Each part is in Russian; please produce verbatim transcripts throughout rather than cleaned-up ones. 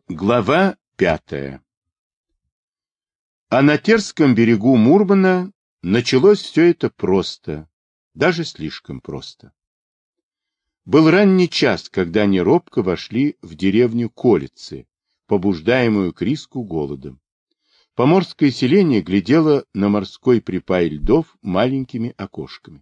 Глава пятая. А на Терском берегу Мурмана началось все это просто, даже слишком просто. Был ранний час, когда они робко вошли в деревню Колицы, побуждаемую к риску голодом. Поморское селение глядело на морской припай льдов маленькими окошками.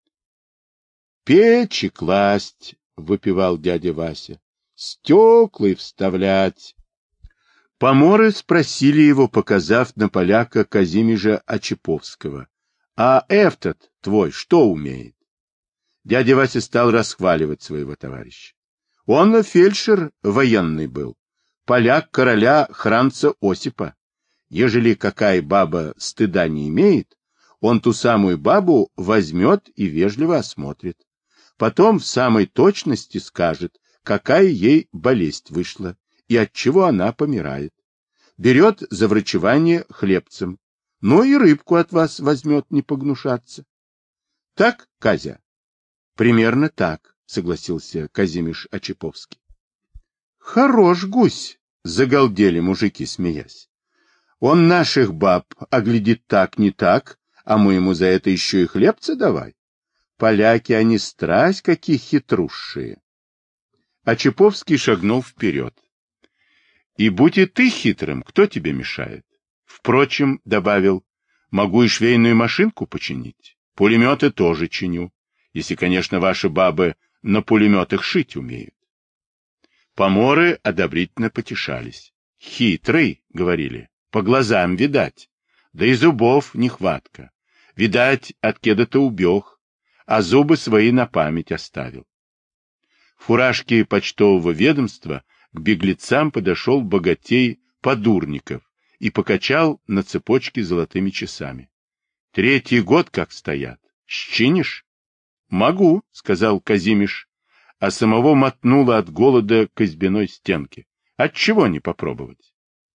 «Печи класть!» — выпивал дядя Вася. «Стеклы вставлять!» Поморы спросили его, показав на поляка Казимежа Очеповского. «А этот твой что умеет?» Дядя Вася стал расхваливать своего товарища. Он фельдшер военный был, поляк короля Хранца Осипа. Ежели какая баба стыда не имеет, он ту самую бабу возьмет и вежливо осмотрит. Потом в самой точности скажет, какая ей болезнь вышла и от чего она помирает. Берет за врачевание хлебцем, ну и рыбку от вас возьмет не погнушаться. Так, Казя? Примерно так, согласился Казимиш Очеповский. Хорош гусь, загалдели мужики, смеясь. Он наших баб оглядит так, не так, а мы ему за это еще и хлебца давай. Поляки, они страсть какие хитрушие. Очеповский шагнул вперед. И будь и ты хитрым, кто тебе мешает? Впрочем, добавил, могу и швейную машинку починить. Пулеметы тоже чиню, если, конечно, ваши бабы на пулеметах шить умеют. Поморы одобрительно потешались. Хитрый, говорили, по глазам видать, да и зубов нехватка. Видать, от кеда-то убег, а зубы свои на память оставил. В фуражке почтового ведомства к беглецам подошел богатей Подурников и покачал на цепочке золотыми часами. — Третий год как стоят. Счинишь? — Могу, — сказал Казимиш, а самого мотнуло от голода к избяной стенке. — Отчего не попробовать?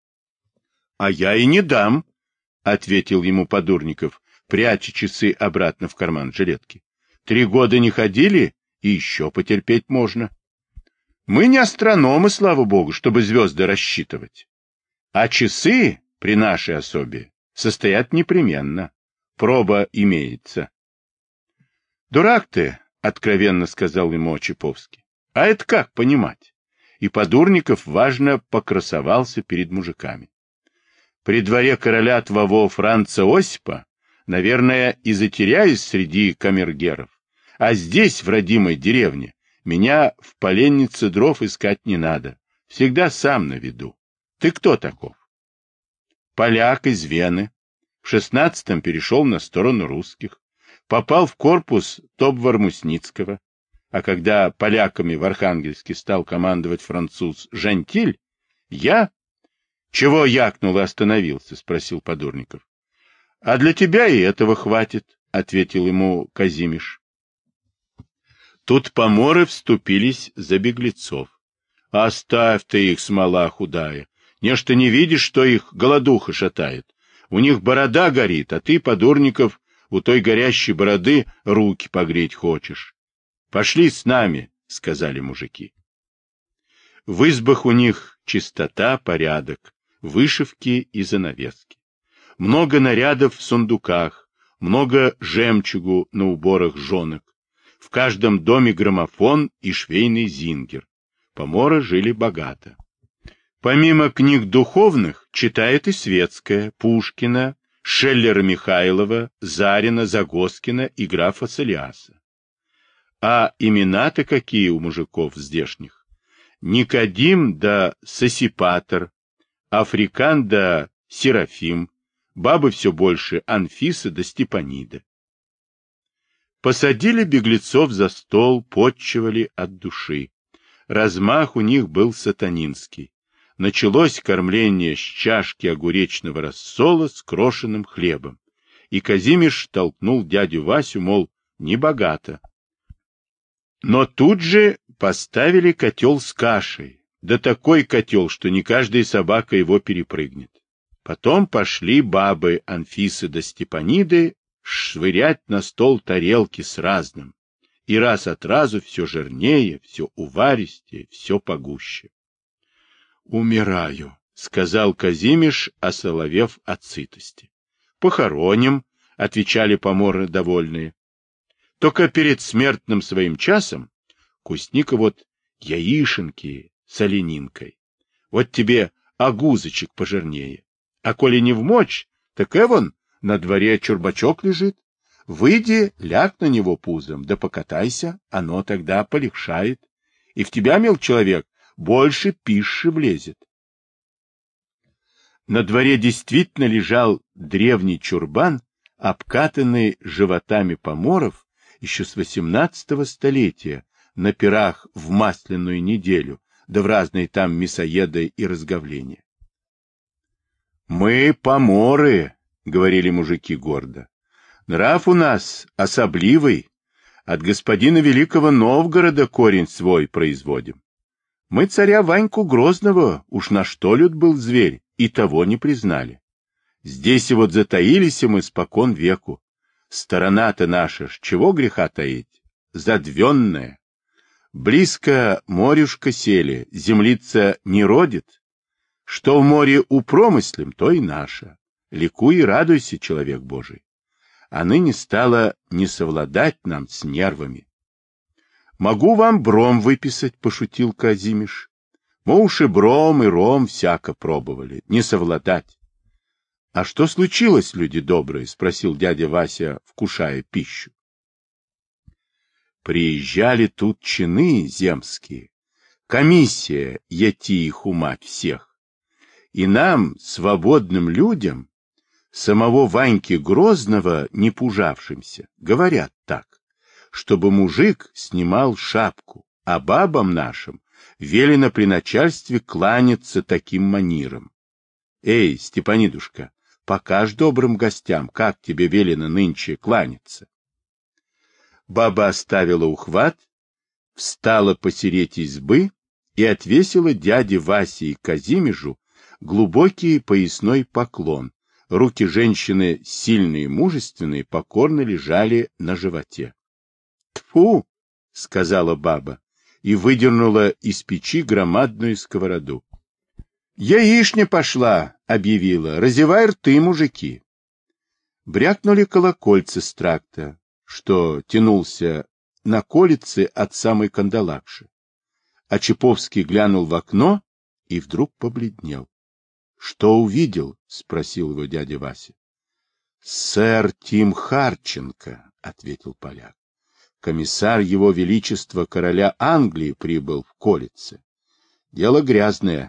— А я и не дам, — ответил ему Подурников, пряча часы обратно в карман жилетки. — Три года не ходили, и еще потерпеть можно. Мы не астрономы, слава богу, чтобы звезды рассчитывать. А часы при нашей особе состоят непременно. Проба имеется. Дурак ты, откровенно сказал ему Очеповский. А это как понимать? И Подурников важно покрасовался перед мужиками. При дворе короля твоего Франца Осипа, наверное, и затеряюсь среди камергеров. А здесь, в родимой деревне, меня в поленнице дров искать не надо. Всегда сам на виду. Ты кто таков? Поляк из Вены. В шестнадцатом перешел на сторону русских. Попал в корпус Тобвар-Мусницкого. А когда поляками в Архангельске стал командовать француз Жантиль, я... Чего якнул и остановился? Спросил Подурников. А для тебя и этого хватит, ответил ему Казимиш. Тут поморы вступились за беглецов. Оставь ты их, смола худая. Нечто не видишь, что их голодуха шатает. У них борода горит, а ты, Подурников, у той горящей бороды руки погреть хочешь. Пошли с нами, сказали мужики. В избах у них чистота, порядок, вышивки и занавески. Много нарядов в сундуках, много жемчугу на уборах жонок. В каждом доме граммофон и швейный зингер. Поморы жили богато. Помимо книг духовных, читает и светское, Пушкина, Шеллера Михайлова, Зарина, Загоскина и графа Целиаса. А имена-то какие у мужиков здешних? Никодим да Сосипатор, Африкан да Серафим, бабы все больше Анфиса да Степанида. Посадили беглецов за стол, потчевали от души. Размах у них был сатанинский. Началось кормление с чашки огуречного рассола с крошенным хлебом. И Казимиш толкнул дядю Васю, мол, небогато. Но тут же поставили котел с кашей. Да такой котел, что не каждая собака его перепрыгнет. Потом пошли бабы Анфисы да Степаниды швырять на стол тарелки с разным, и раз от разу все жирнее, всеуваристее, все погуще. Умираю, — сказал Казимиш, осоловев от сытости. — Похороним, — отвечали поморы довольные. Только перед смертным своим часом Кусника вот яишенки с оленинкой. Вот тебе агузочек пожирнее. А коли не вмочь, так эвон на дворе чурбачок лежит. Выйди, ляг на него пузом, да покатайся, оно тогда полегшает. И в тебя, мил человек, больше пищи влезет. На дворе действительно лежал древний чурбан, обкатанный животами поморов еще с восемнадцатого столетия, на пирах в масляную неделю, да в разные там мясоеды и разговления. «Мы поморы», — говорили мужики гордо. «Нрав у нас особливый, от господина Великого Новгорода корень свой производим. Мы царя Ваньку Грозного, уж на что люд был зверь, и того не признали. Здесь и вот затаились мы спокон веку. Сторона-то наша, ж чего греха таить? Задвенная. Близко морюшка сели, землица не родит. Что в море упромыслим, то и наше. Ликуй и радуйся, человек Божий. А ныне стало не совладать нам с нервами. Могу вам бром выписать, — пошутил Казимиш. Мы уж и бром, и ром всяко пробовали, не совладать. — А что случилось, люди добрые? — спросил дядя Вася, вкушая пищу. Приезжали тут чины земские, комиссия яти их умать всех. И нам, свободным людям, самого Ваньки Грозного, не пужавшимся, говорят так, чтобы мужик снимал шапку, а бабам нашим велено при начальстве кланяться таким манером. Эй, Степанидушка, покажь добрым гостям, как тебе велено нынче кланяться. Баба оставила ухват, встала посереть избы и отвесила дяде Васе и Казимежу глубокий поясной поклон. Руки женщины, сильные и мужественные, покорно лежали на животе. — Тьфу! — сказала баба и выдернула из печи громадную сковороду. — Яичня пошла! — объявила. — Разевай рты, мужики! Брякнули колокольцы с тракта, что тянулся на колице от самой кандалакши. А Чаповский глянул в окно и вдруг побледнел. — Что увидел? — спросил его дядя Вася. — Сэр Тим Харченко, — ответил поляк. — Комиссар его величества короля Англии прибыл в колице. Дело грязное.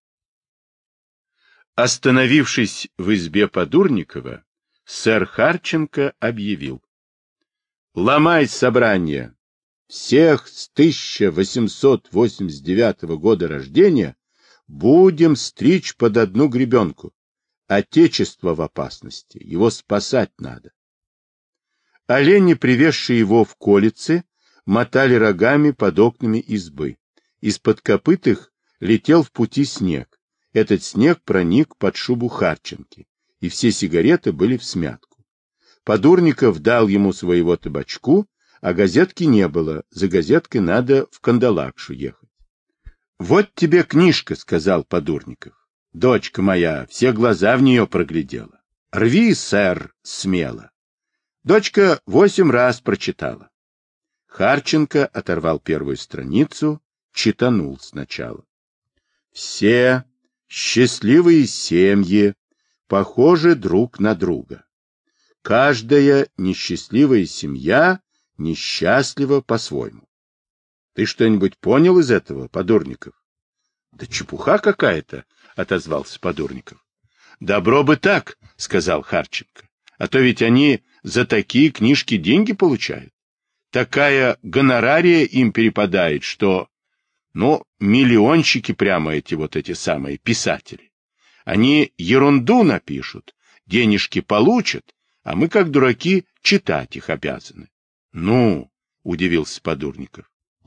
Остановившись в избе Подурникова, сэр Харченко объявил: «Ломай собрание! Всех с тысяча восемьсот восемьдесят девятого года рождения будем стричь под одну гребенку. Отечество в опасности, его спасать надо». Олени, привезшие его в колице, мотали рогами под окнами избы. Из-под копыт их летел в пути снег. Этот снег проник под шубу Харченки, и все сигареты были всмятку. Подурников дал ему своего табачку, а газетки не было, за газеткой надо в Кандалакшу ехать. — Вот тебе книжка, — сказал Подурников. — Дочка моя все глаза в нее проглядела. Рви, сэр, смело. Дочка восемь раз прочитала. Харченко оторвал первую страницу, читанул сначала. Все счастливые семьи похожи друг на друга. Каждая несчастливая семья несчастлива по-своему. Ты что-нибудь понял из этого, Подурников? — Да чепуха какая-то, — отозвался Подурников. — Добро бы так, — сказал Харченко, — а то ведь они за такие книжки деньги получают. Такая гонорария им перепадает, что... Ну, миллионщики прямо эти вот эти самые писатели. Они ерунду напишут, денежки получат, а мы, как дураки, читать их обязаны. — Ну, — удивился Подурников.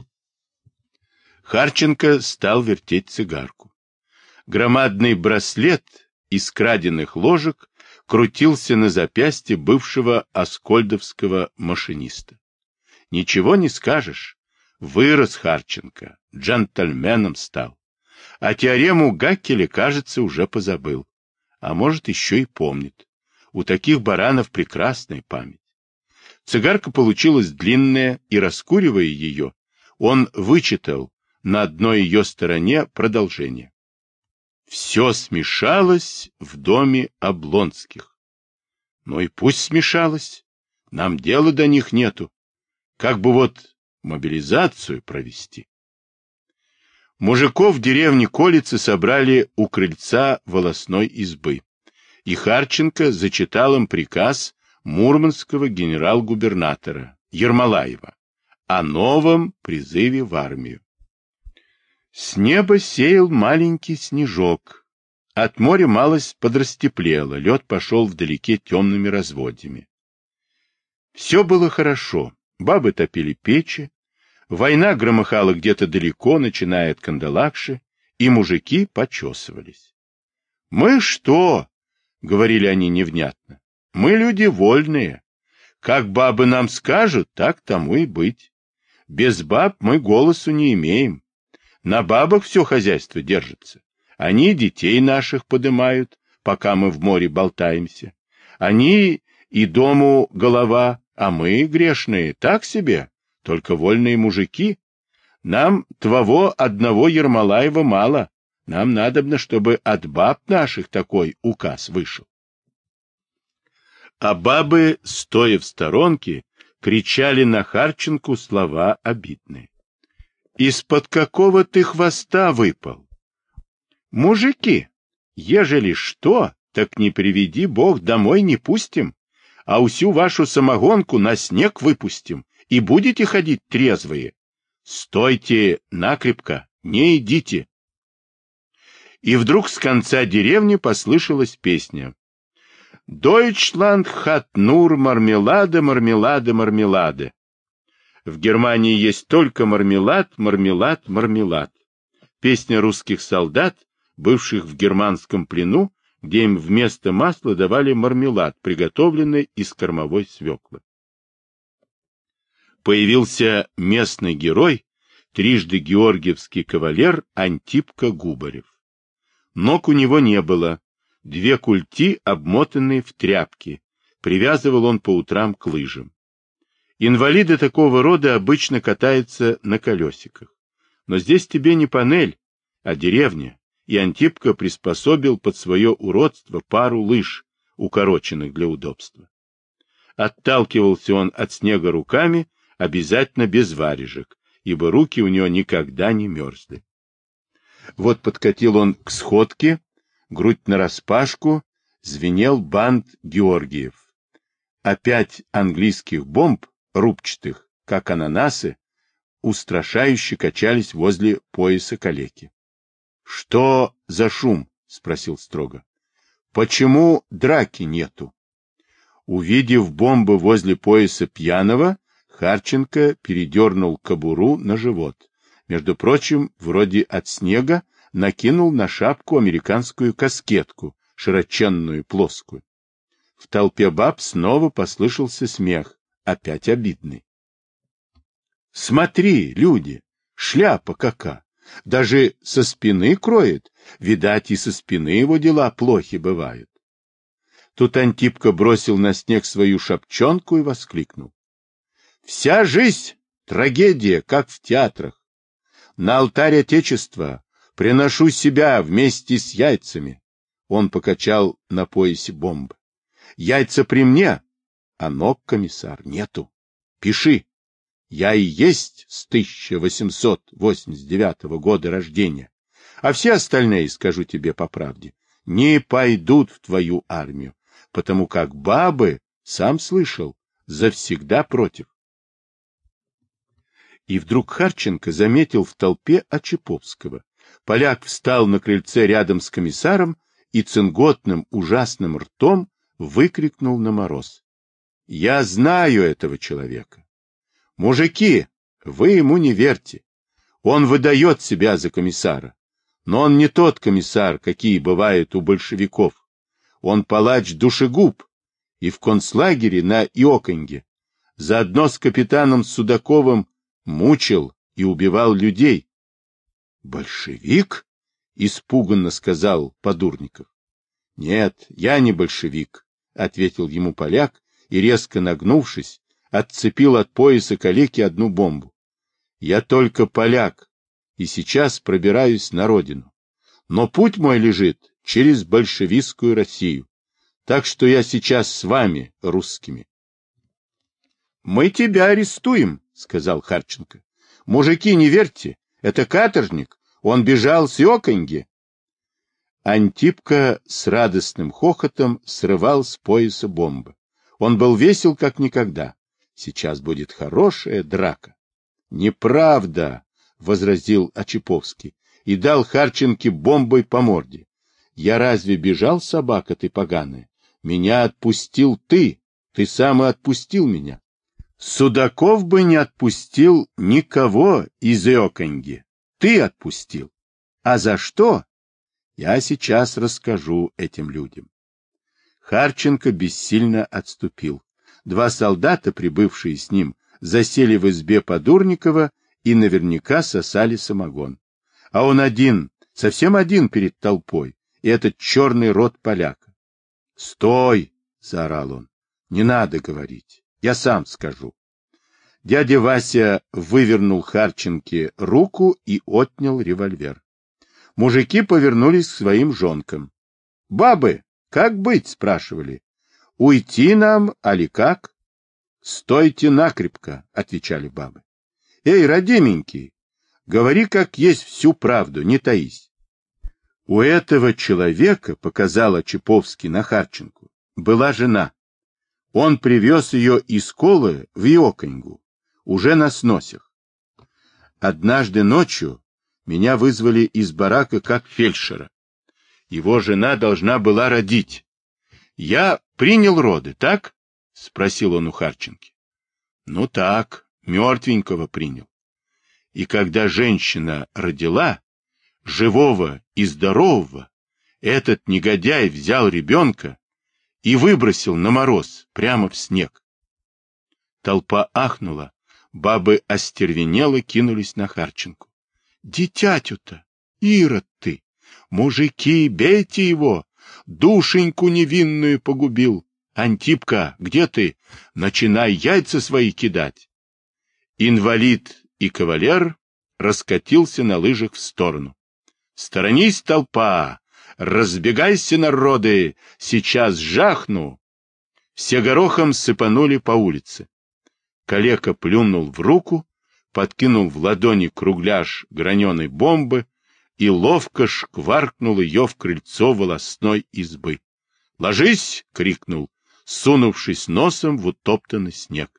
Харченко стал вертеть цигарку. Громадный браслет из краденных ложек крутился на запястье бывшего аскольдовского машиниста. Ничего не скажешь. Вырос Харченко, джентльменом стал. А теорему Гаккеля, кажется, уже позабыл. А может, еще и помнит. У таких баранов прекрасная память. Цигарка получилась длинная, и, раскуривая ее, он вычитал на одной ее стороне продолжение. Все смешалось в доме Облонских. Ну и пусть смешалось. Нам дела до них нету. Как бы вот мобилизацию провести. Мужиков в деревне Колицы собрали у крыльца волосной избы, и Харченко зачитал им приказ мурманского генерал-губернатора Ермолаева о новом призыве в армию. С неба сеял маленький снежок. От моря малость подрастеплело, лед пошел вдалеке темными разводьями. Все было хорошо. Бабы топили печи, война громыхала где-то далеко, начиная от Кандалакши, и мужики почесывались. «Мы что?» — говорили они невнятно. «Мы люди вольные. Как бабы нам скажут, так тому и быть. Без баб мы голосу не имеем. На бабах все хозяйство держится. Они детей наших подымают, пока мы в море болтаемся. Они и дому голова, а мы, грешные, так себе, только вольные мужики. Нам твоего одного Ермолаева мало. Нам надобно, чтобы от баб наших такой указ вышел». А бабы, стоя в сторонке, кричали на Харченку слова обидные. «Из-под какого ты хвоста выпал? Мужики, ежели что, так не приведи Бог, домой не пустим, а усю вашу самогонку на снег выпустим, и будете ходить трезвые. Стойте накрепко, не идите». И вдруг с конца деревни послышалась песня. «Дойчланд хат нур мармелада, мармелада, мармелада». В Германии есть только мармелад, мармелад, мармелад. Песня русских солдат, бывших в германском плену, где им вместо масла давали мармелад, приготовленный из кормовой свеклы. Появился местный герой, трижды георгиевский кавалер Антипко Губарев. Ног у него не было, две культи, обмотанные в тряпки, привязывал он по утрам к лыжам. Инвалиды такого рода обычно катаются на колесиках. Но здесь тебе не панель, а деревня, и Антипко приспособил под свое уродство пару лыж, укороченных для удобства. Отталкивался он от снега руками, обязательно без варежек, ибо руки у него никогда не мерзли. Вот подкатил он к сходке, грудь нараспашку, звенел бант Георгиев. Опять английских бомб, рубчатых, как ананасы, устрашающе качались возле пояса калеки. — Что за шум? — спросил строго. — Почему драки нету? Увидев бомбы возле пояса пьяного, Харченко передернул кобуру на живот. Между прочим, вроде от снега, накинул на шапку американскую каскетку, широченную, плоскую. В толпе баб снова послышался смех, опять обидный. «Смотри, люди, шляпа кака! Даже со спины кроет. Видать, и со спины его дела плохи бывают». Тут Антипко бросил на снег свою шапчонку и воскликнул. «Вся жизнь — трагедия, как в театрах. На алтарь Отечества приношу себя вместе с яйцами». Он покачал на поясе бомбы. «Яйца при мне, а ног, комиссар, нету. Пиши. Я и есть с тысяча восемьсот восемьдесят девятого года рождения, а все остальные, скажу тебе по правде, не пойдут в твою армию, потому как бабы, сам слышал, завсегда против». И вдруг Харченко заметил в толпе Очаповского. Поляк встал на крыльце рядом с комиссаром и цинготным ужасным ртом выкрикнул на мороз: «Я знаю этого человека. Мужики, вы ему не верьте. Он выдает себя за комиссара. Но он не тот комиссар, какие бывают у большевиков. Он палач-душегуб, и в концлагере на Иоканьге заодно с капитаном Судаковым мучил и убивал людей». «Большевик?» — испуганно сказал Подурников. — Нет, я не большевик, — ответил ему поляк и, резко нагнувшись, отцепил от пояса калеки одну бомбу. — Я только поляк, и сейчас пробираюсь на родину. Но путь мой лежит через большевистскую Россию. Так что я сейчас с вами, русскими. — Мы тебя арестуем, — сказал Харченко. — Мужики, не верьте, это каторжник, он бежал с Йоконьги. Антипка с радостным хохотом срывал с пояса бомбы. Он был весел, как никогда. Сейчас будет хорошая драка. — Неправда, — возразил Очаповский и дал Харченке бомбой по морде. — Я разве бежал, собака ты поганая? Меня отпустил ты, ты сам и отпустил меня. Судаков бы не отпустил никого из Йоконьги. Ты отпустил. А за что? Я сейчас расскажу этим людям. Харченко бессильно отступил. Два солдата, прибывшие с ним, засели в избе Подурникова и наверняка сосали самогон. А он один, совсем один перед толпой, и этот черный рот поляка. — Стой! — заорал он. — Не надо говорить. Я сам скажу. Дядя Вася вывернул Харченке руку и отнял револьвер. Мужики повернулись к своим жонкам. — Бабы, как быть? — спрашивали. — Уйти нам, али как? — Стойте накрепко, — отвечали бабы. — Эй, родименький, говори как есть всю правду, не таись. У этого человека, показал Очаповский на Харченку, была жена. Он привез ее из Колы в Йоконьгу, уже на сносях. Однажды ночью меня вызвали из барака как фельдшера. Его жена должна была родить. Я принял роды, так? — спросил он у Харченки. — Ну так, мертвенького принял. И когда женщина родила, живого и здорового, этот негодяй взял ребенка и выбросил на мороз, прямо в снег. Толпа ахнула, бабы остервенело кинулись на Харченку. — Дитятю-то, Ирод ты! Мужики, бейте его! Душеньку невинную погубил! Антипка, где ты? Начинай яйца свои кидать! Инвалид и кавалер раскатился на лыжах в сторону. Сторонись, толпа! Разбегайся, народы! Сейчас жахну! Все горохом сыпанули по улице. Калека плюнул в руку, подкинул в ладони кругляш граненой бомбы и ловко шкваркнул ее в крыльцо волосной избы. «Ложись!» — крикнул, сунувшись носом в утоптанный снег.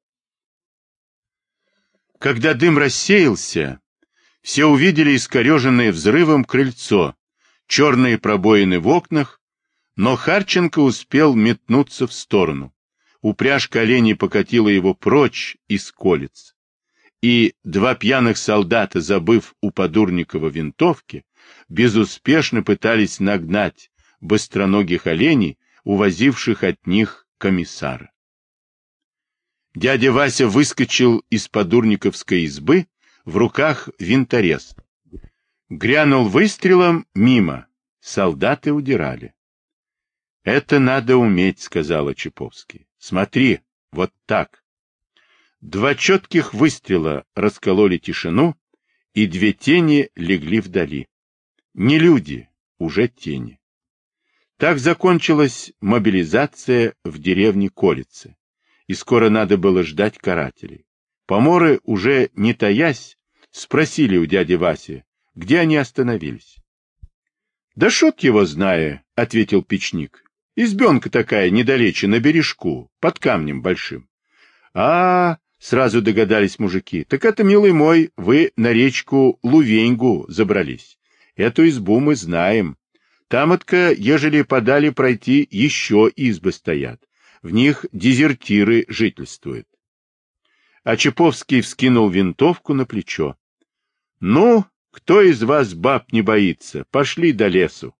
Когда дым рассеялся, все увидели искореженное взрывом крыльцо, черные пробоины в окнах, но Харченко успел метнуться в сторону. Упряжка оленей покатила его прочь из колец. И два пьяных солдата, забыв у Подурникова винтовки, безуспешно пытались нагнать быстроногих оленей, увозивших от них комиссара. Дядя Вася выскочил из подурниковской избы, в руках винторез. Грянул выстрелом мимо. Солдаты удирали. — Это надо уметь, — сказал Очаповский. — Смотри, вот так. Два четких выстрела раскололи тишину, и две тени легли вдали. Не люди, уже тени. Так закончилась мобилизация в деревне Колице, и скоро надо было ждать карателей. Поморы, уже не таясь, спросили у дяди Васи, где они остановились. — Да шут его зная, — ответил печник. — Избенка такая недалече, на бережку, под камнем большим. — А, — сразу догадались мужики, — так это, милый мой, вы на речку Лувеньгу забрались. Эту избу мы знаем. Там-отка, ежели подали пройти, еще избы стоят. В них дезертиры жительствуют. Очаповский вскинул винтовку на плечо. — Ну, кто из вас баб не боится? Пошли до лесу.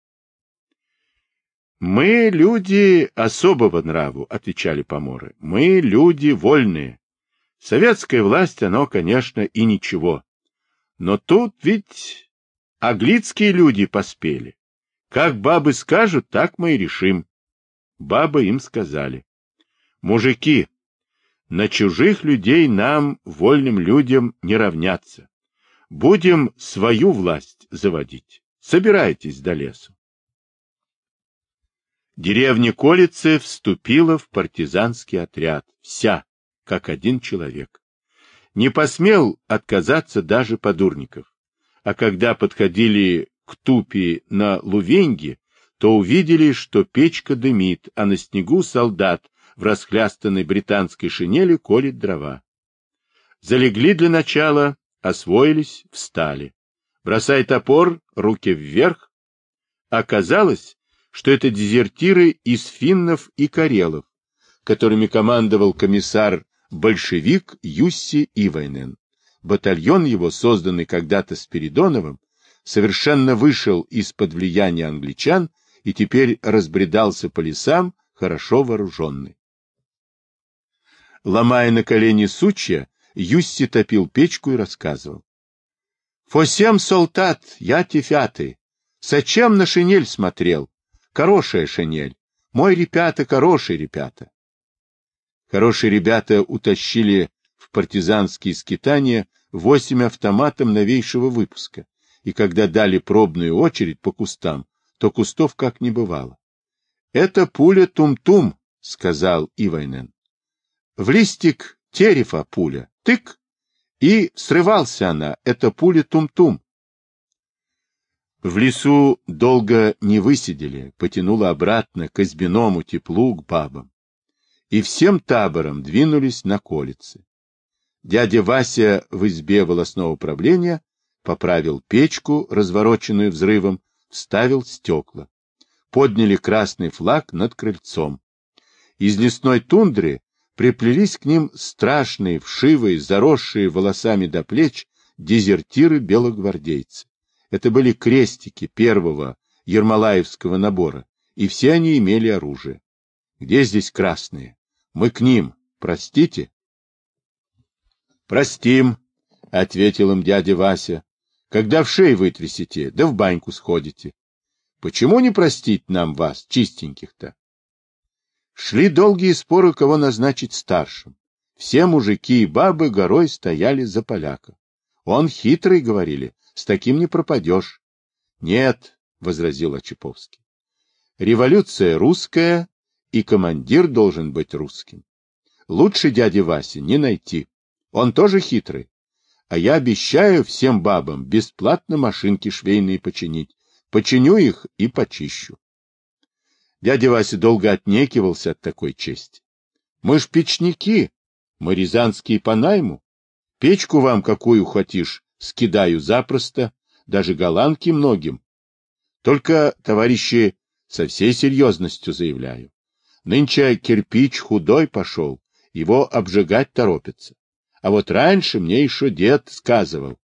— Мы люди особого нраву, — отвечали поморы. — Мы люди вольные. Советская власть, оно, конечно, и ничего. Но тут ведь Аглицкие люди поспели. Как бабы скажут, так мы и решим. Бабы им сказали: мужики, на чужих людей нам, вольным людям, не равняться. Будем свою власть заводить. Собирайтесь до лесу. Деревня Колицы вступила в партизанский отряд, вся, как один человек. Не посмел отказаться даже Подурников. А когда подходили к тупи на Лувеньге, то увидели, что печка дымит, а на снегу солдат в расхлястанной британской шинели колет дрова. Залегли для начала, освоились, встали. Бросай топор, руки вверх. Оказалось, что это дезертиры из финнов и карелов, которыми командовал комиссар-большевик Юсси Ивайнен. Батальон его, созданный когда-то Спиридоновым, совершенно вышел из-под влияния англичан и теперь разбредался по лесам, хорошо вооруженный. Ломая на колени сучья, Юсси топил печку и рассказывал: «Фосем солдат, я тефятый, сачем на шинель смотрел, хорошая шинель, мой ребята, хорошие ребята». Хорошие ребята утащили в партизанские скитания восемь автоматов новейшего выпуска, и когда дали пробную очередь по кустам, то кустов как не бывало. «Это пуля тум-тум», — сказал Ивайнен. «В листик терефа пуля, тык, и срывался она, это пуля тум-тум». В лесу долго не высидели, потянуло обратно к избиному теплу, к бабам. И всем табором двинулись на Колицы. Дядя Вася в избе волостного управления поправил печку, развороченную взрывом, вставил стекла. Подняли красный флаг над крыльцом. Из лесной тундры приплелись к ним страшные, вшивые, заросшие волосами до плеч дезертиры-белогвардейцы. Это были крестики первого ермолаевского набора, и все они имели оружие. Где здесь красные? Мы к ним. Простите? Простим, — ответил им дядя Вася. Когда в шею вытрясете, да в баньку сходите. Почему не простить нам вас, чистеньких-то? Шли долгие споры, кого назначить старшим. Все мужики и бабы горой стояли за поляка. Он хитрый, говорили, с таким не пропадешь. Нет, — возразил Очаповский. Революция русская, и командир должен быть русским. Лучше дяди Васи не найти. Он тоже хитрый. А я обещаю всем бабам бесплатно машинки швейные починить. Починю их и почищу. Дядя Вася долго отнекивался от такой чести. Мы ж печники, мы рязанские по найму. Печку вам какую хотишь, скидаю запросто, даже голландки многим. Только, товарищи, со всей серьезностью заявляю. Нынче кирпич худой пошел, его обжигать торопятся. А вот раньше мне еще дед сказывал.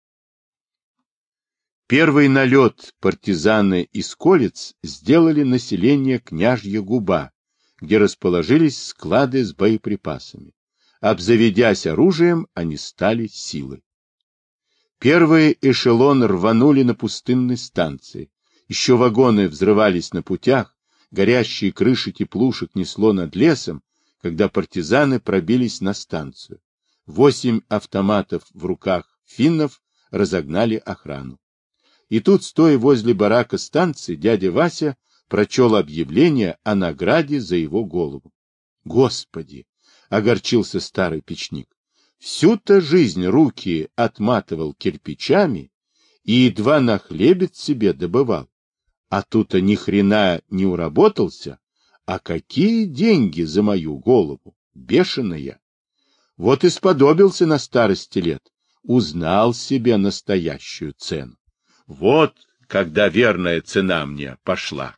Первый налет партизаны из Колиц сделали население Княжья Губа, где расположились склады с боеприпасами. Обзаведясь оружием, они стали силой. Первые эшелоны рванули на пустынной станции. Еще вагоны взрывались на путях, горящие крыши теплушек несло над лесом, когда партизаны пробились на станцию. Восемь автоматов в руках финнов разогнали охрану. И тут, стоя возле барака станции, дядя Вася прочел объявление о награде за его голову. Господи! — огорчился старый печник. Всю-то жизнь руки отматывал кирпичами и едва на хлебец себе добывал. А тут-то ни хрена не уработался. А какие деньги за мою голову! Бешеная! Вот и сподобился на старости лет. Узнал себе настоящую цену. Вот когда верная цена мне пошла.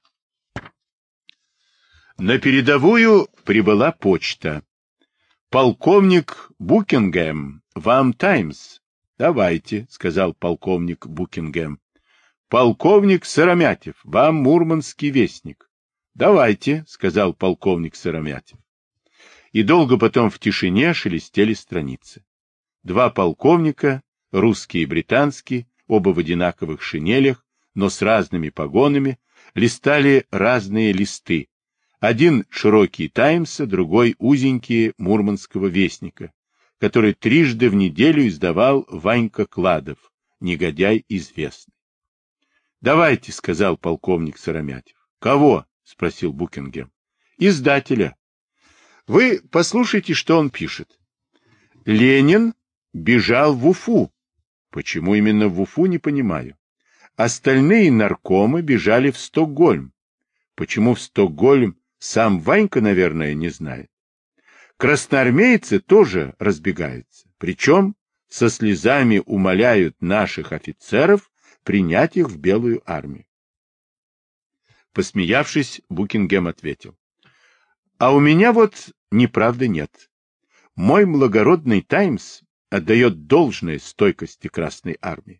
На передовую прибыла почта. Полковник Букингем, вам Таймс. Давайте, сказал полковник Букингем. Полковник Сыромятев, вам Мурманский вестник. Давайте, сказал полковник Сыромятев. И долго потом в тишине шелестели страницы. Два полковника, русский и британский, оба в одинаковых шинелях, но с разными погонами, листали разные листы. Один широкий «Таймса», другой узенький «Мурманского вестника», который трижды в неделю издавал Ванька Кладов, негодяй известный. — Давайте, — сказал полковник Сыромятев. — Кого? — спросил Букингем. — Издателя. Вы послушайте, что он пишет. Ленин бежал в Уфу. Почему именно в Уфу, не понимаю. Остальные наркомы бежали в Стокгольм. Почему в Стокгольм, сам Ванька, наверное, не знает. Красноармейцы тоже разбегаются, причем со слезами умоляют наших офицеров принять их в Белую армию. Посмеявшись, Букингем ответил. А у меня вот неправды нет. Мой благородный «Таймс» отдает должное стойкости Красной армии.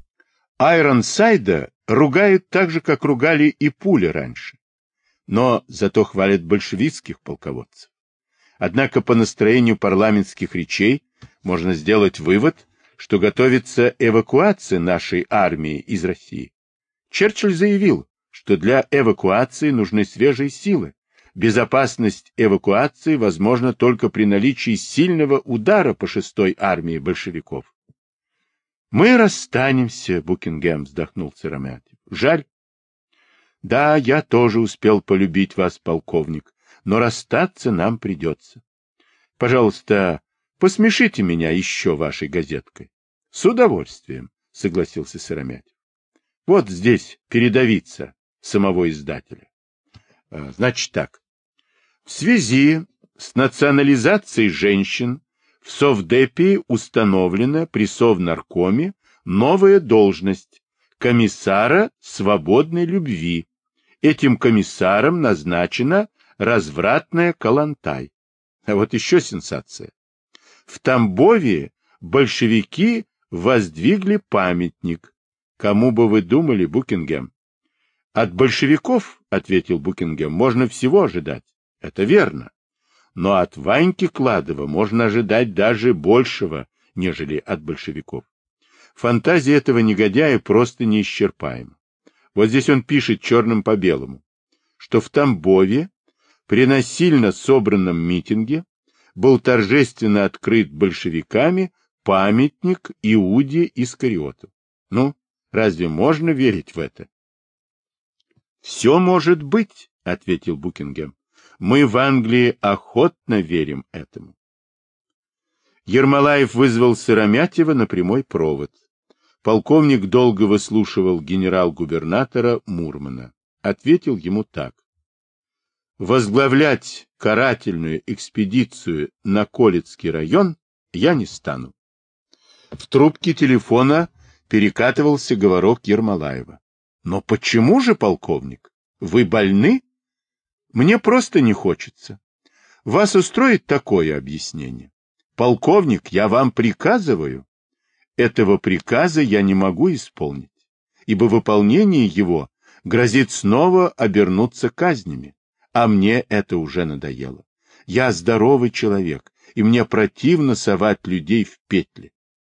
Айронсайда ругают так же, как ругали и Пуля раньше, но зато хвалят большевистских полководцев. Однако по настроению парламентских речей можно сделать вывод, что готовится эвакуация нашей армии из России. Черчилль заявил, что для эвакуации нужны свежие силы. Безопасность эвакуации возможна только при наличии сильного удара по шестой армии большевиков. — Мы расстанемся, — Букингем вздохнул Сыромятев. — Жаль. — Да, я тоже успел полюбить вас, полковник, но расстаться нам придется. Пожалуйста, посмешите меня еще вашей газеткой. — С удовольствием, — согласился Сыромятев. — Вот здесь передовица самого издателя. — Значит так. В связи с национализацией женщин в Совдепе установлена при Совнаркоме новая должность комиссара свободной любви. Этим комиссаром назначена развратная Калантай. А вот еще сенсация. В Тамбове большевики воздвигли памятник. Кому бы вы думали, Букингем? От большевиков, ответил Букингем, можно всего ожидать. Это верно. Но от Ваньки Кладова можно ожидать даже большего, нежели от большевиков. Фантазия этого негодяя просто неисчерпаема. Вот здесь он пишет черным по белому, что в Тамбове при насильно собранном митинге был торжественно открыт большевиками памятник Иуде Искариоту. Ну, разве можно верить в это? — Все может быть, — ответил Букингем. Мы в Англии охотно верим этому. Ермолаев вызвал Сыромятева на прямой провод. Полковник долго выслушивал генерал-губернатора Мурмана. Ответил ему так. Возглавлять карательную экспедицию на Колецкий район я не стану. В трубке телефона перекатывался говорок Ермолаева. Но почему же, полковник? Вы больны? Мне просто не хочется. Вас устроит такое объяснение? Полковник, я вам приказываю. Этого приказа я не могу исполнить, ибо выполнение его грозит снова обернуться казнями, а мне это уже надоело. Я здоровый человек, и мне противно совать людей в петли.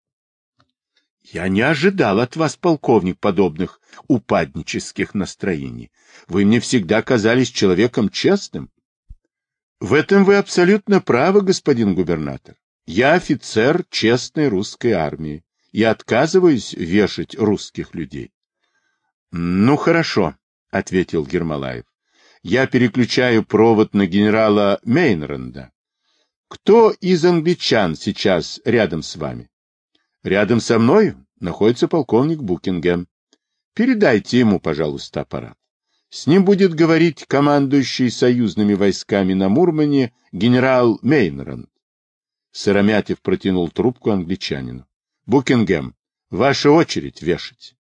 Я не ожидал от вас, полковник, подобных упаднических настроений. Вы мне всегда казались человеком честным. В этом вы абсолютно правы, господин губернатор. Я офицер честной русской армии и отказываюсь вешать русских людей. Ну, хорошо, ответил Ермолаев. Я переключаю провод на генерала Мейнранда. Кто из англичан сейчас рядом с вами? Рядом со мной находится полковник Букингем. Передайте ему, пожалуйста, аппарат. С ним будет говорить командующий союзными войсками на Мурмане генерал Мейнранд. Сыромятев протянул трубку англичанину. Букингем, ваша очередь вешать.